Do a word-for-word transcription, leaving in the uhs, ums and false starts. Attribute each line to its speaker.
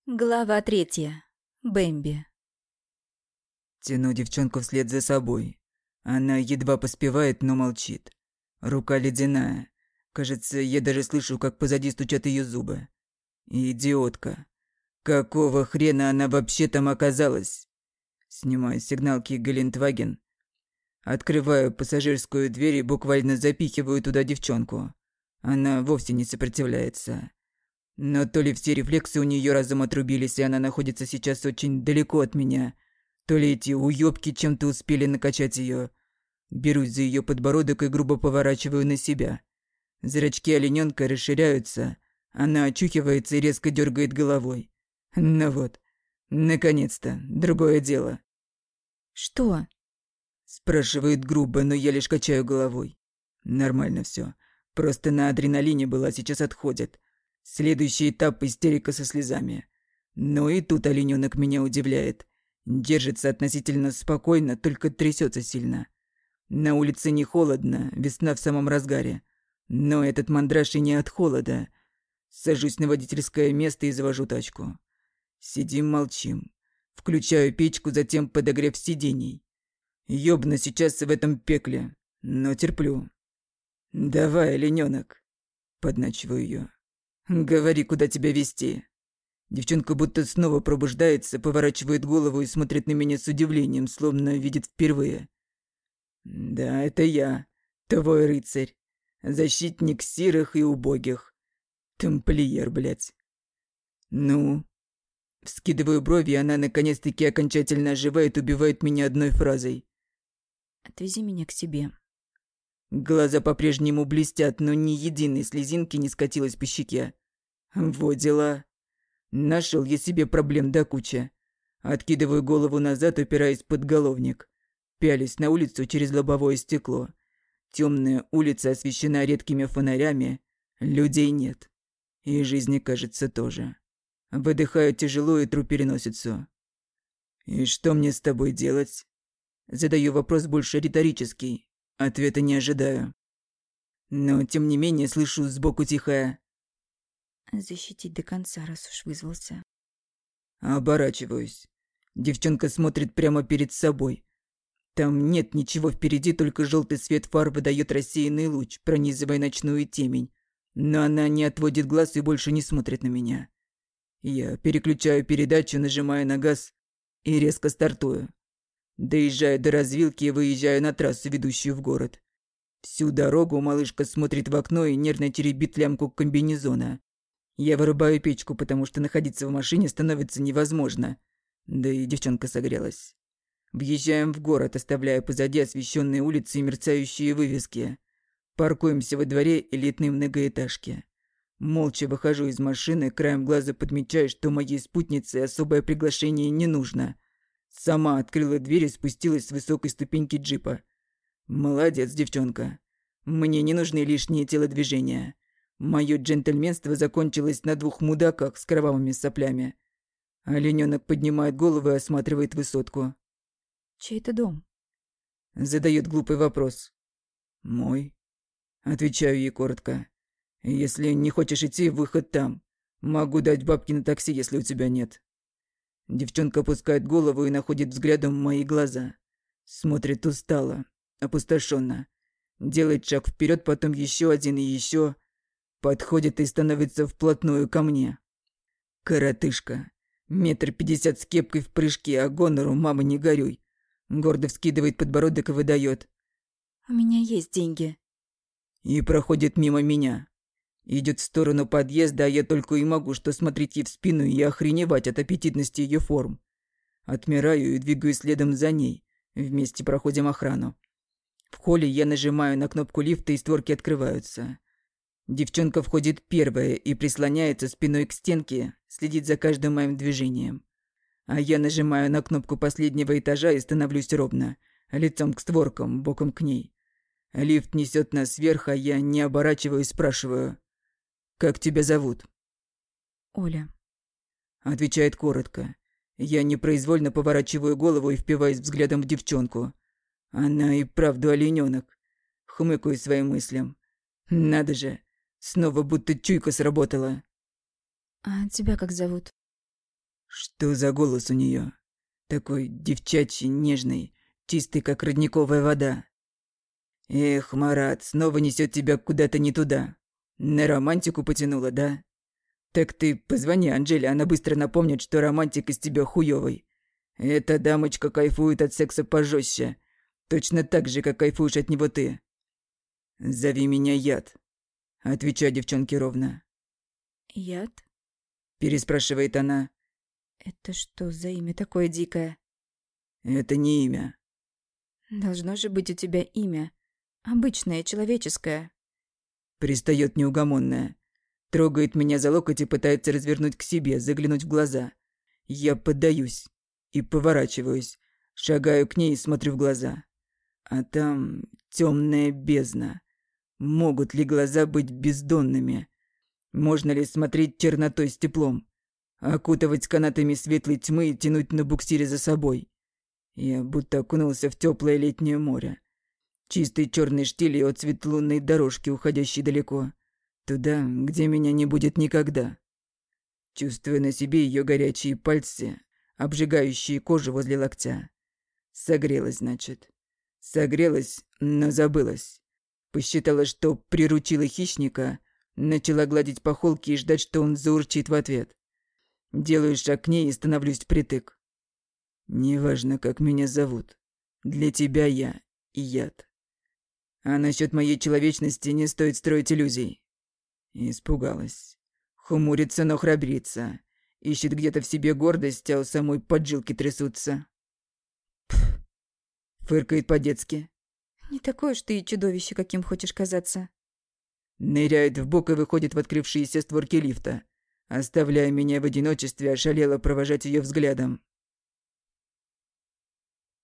Speaker 1: Глава третья. Бэмби.
Speaker 2: Тяну девчонку вслед за собой. Она едва поспевает, но молчит. Рука ледяная. Кажется, я даже слышу, как позади стучат ее зубы. Идиотка. Какого хрена она вообще там оказалась? Снимаю сигналки Гелендваген. Открываю пассажирскую дверь и буквально запихиваю туда девчонку. Она вовсе не сопротивляется. Но то ли все рефлексы у нее разом отрубились, и она находится сейчас очень далеко от меня, то ли эти уёбки чем-то успели накачать ее. Берусь за ее подбородок и грубо поворачиваю на себя. Зрачки олененка расширяются, она очухивается и резко дергает головой. Ну вот, наконец-то, другое дело.
Speaker 1: «Что?»
Speaker 2: Спрашивает грубо, но я лишь качаю головой. Нормально все. Просто на адреналине была, сейчас отходит. Следующий этап – истерика со слезами. Но и тут оленёнок меня удивляет. Держится относительно спокойно, только трясется сильно. На улице не холодно, весна в самом разгаре. Но этот мандраж и не от холода. Сажусь на водительское место и завожу тачку. Сидим, молчим. Включаю печку, затем подогрев сидений. Ёбно сейчас в этом пекле, но терплю. «Давай, оленёнок», – подначиваю её. «Говори, куда тебя везти». Девчонка будто снова пробуждается, поворачивает голову и смотрит на меня с удивлением, словно видит впервые. «Да, это я, твой рыцарь, защитник сирых и убогих. Тамплиер, блядь». «Ну?» Вскидываю брови, и она наконец-таки окончательно оживает, убивает меня одной фразой.
Speaker 1: «Отвези меня к себе».
Speaker 2: Глаза по-прежнему блестят, но ни единой слезинки не скатилась по щеке. Вот дела. Нашел я себе проблем до кучи. Откидываю голову назад, упираясь в подголовник. Пялюсь на улицу через лобовое стекло. Темная улица освещена редкими фонарями. Людей нет. И жизни, кажется, тоже. Выдыхаю тяжело и тру переносицу. «И что мне с тобой делать?» Задаю вопрос больше риторический. Ответа не ожидаю. Но, тем не менее, слышу сбоку тихое:
Speaker 1: «Защитить до конца, раз уж вызвался».
Speaker 2: Оборачиваюсь. Девчонка смотрит прямо перед собой. Там нет ничего впереди, только желтый свет фар выдает рассеянный луч, пронизывая ночную темень. Но она не отводит глаз и больше не смотрит на меня. Я переключаю передачу, нажимаю на газ и резко стартую. Доезжаю до развилки и выезжаю на трассу, ведущую в город. Всю дорогу малышка смотрит в окно и нервно теребит лямку комбинезона. Я вырубаю печку, потому что находиться в машине становится невозможно. Да и девчонка согрелась. Въезжаем в город, оставляя позади освещенные улицы и мерцающие вывески. Паркуемся во дворе элитной многоэтажки. Молча выхожу из машины, краем глаза подмечаю, что моей спутнице особое приглашение не нужно. Сама открыла дверь и спустилась с высокой ступеньки джипа. Молодец, девчонка. Мне не нужны лишние телодвижения. Моё джентльменство закончилось на двух мудаках с кровавыми соплями. Оленёнок поднимает голову и осматривает высотку.
Speaker 1: «Чей это дом?»
Speaker 2: Задает глупый вопрос. «Мой». Отвечаю ей коротко. «Если не хочешь идти, выход там. Могу дать бабки на такси, если у тебя нет». Девчонка опускает голову и находит взглядом мои глаза. Смотрит устало, опустошенно. Делает шаг вперед, потом еще один и еще. Подходит и становится вплотную ко мне. Коротышка. Метр пятьдесят с кепкой в прыжке, а гонору, мама, не горюй. Гордо вскидывает подбородок и выдает:
Speaker 1: «У меня есть деньги».
Speaker 2: И проходит мимо меня. Идет в сторону подъезда, а я только и могу что смотреть ей в спину и охреневать от аппетитности ее форм. Отмираю и двигаюсь следом за ней. Вместе проходим охрану. В холле я нажимаю на кнопку лифта, и створки открываются. Девчонка входит первая и прислоняется спиной к стенке, следит за каждым моим движением. А я нажимаю на кнопку последнего этажа и становлюсь ровно, лицом к створкам, боком к ней. Лифт несет нас вверх, а я, не оборачиваясь, спрашиваю: «Как тебя зовут?»
Speaker 1: «Оля».
Speaker 2: Отвечает коротко. Я непроизвольно поворачиваю голову и впиваюсь взглядом в девчонку. Она и правда оленёнок. Хмыкаю своим мыслям. Надо же, снова будто чуйка сработала.
Speaker 1: «А тебя как зовут?»
Speaker 2: Что за голос у нее? Такой девчачий, нежный, чистый, как родниковая вода. Эх, Марат, снова несет тебя куда-то не туда. На романтику потянула, да? Так ты позвони Анжеле, она быстро напомнит, что романтик из тебя хуёвый. Эта дамочка кайфует от секса пожестче. Точно так же, как кайфуешь от него ты. Зови меня Яд. Отвечаю девчонке ровно.
Speaker 1: Яд?
Speaker 2: Переспрашивает она.
Speaker 1: Это что за имя такое дикое?
Speaker 2: Это не имя.
Speaker 1: Должно же быть у тебя имя. Обычное, человеческое.
Speaker 2: Пристает неугомонная. Трогает меня за локоть и пытается развернуть к себе, заглянуть в глаза. Я поддаюсь и поворачиваюсь. Шагаю к ней и смотрю в глаза. А там темная бездна. Могут ли глаза быть бездонными? Можно ли смотреть чернотой с теплом? Окутывать канатами светлой тьмы и тянуть на буксире за собой? Я будто окунулся в теплое летнее море. Чистый черный штиль и отцвет лунной дорожки, уходящей далеко. Туда, где меня не будет никогда. Чувствуя на себе ее горячие пальцы, обжигающие кожу возле локтя. Согрелась, значит. Согрелась, но забылась. Посчитала, что приручила хищника, начала гладить по холке и ждать, что он заурчит в ответ. Делаю шаг к ней и становлюсь впритык. Неважно, как меня зовут. Для тебя я Яд. А насчет моей человечности не стоит строить иллюзий. Испугалась. Хмурится, но храбрится. Ищет где-то в себе гордость, а у самой поджилки трясутся. Пф. Фыркает по-детски.
Speaker 1: Не такое уж ты и чудовище, каким хочешь казаться.
Speaker 2: Ныряет в бок и выходит в открывшиеся створки лифта, оставляя меня в одиночестве, ошалело провожать ее взглядом.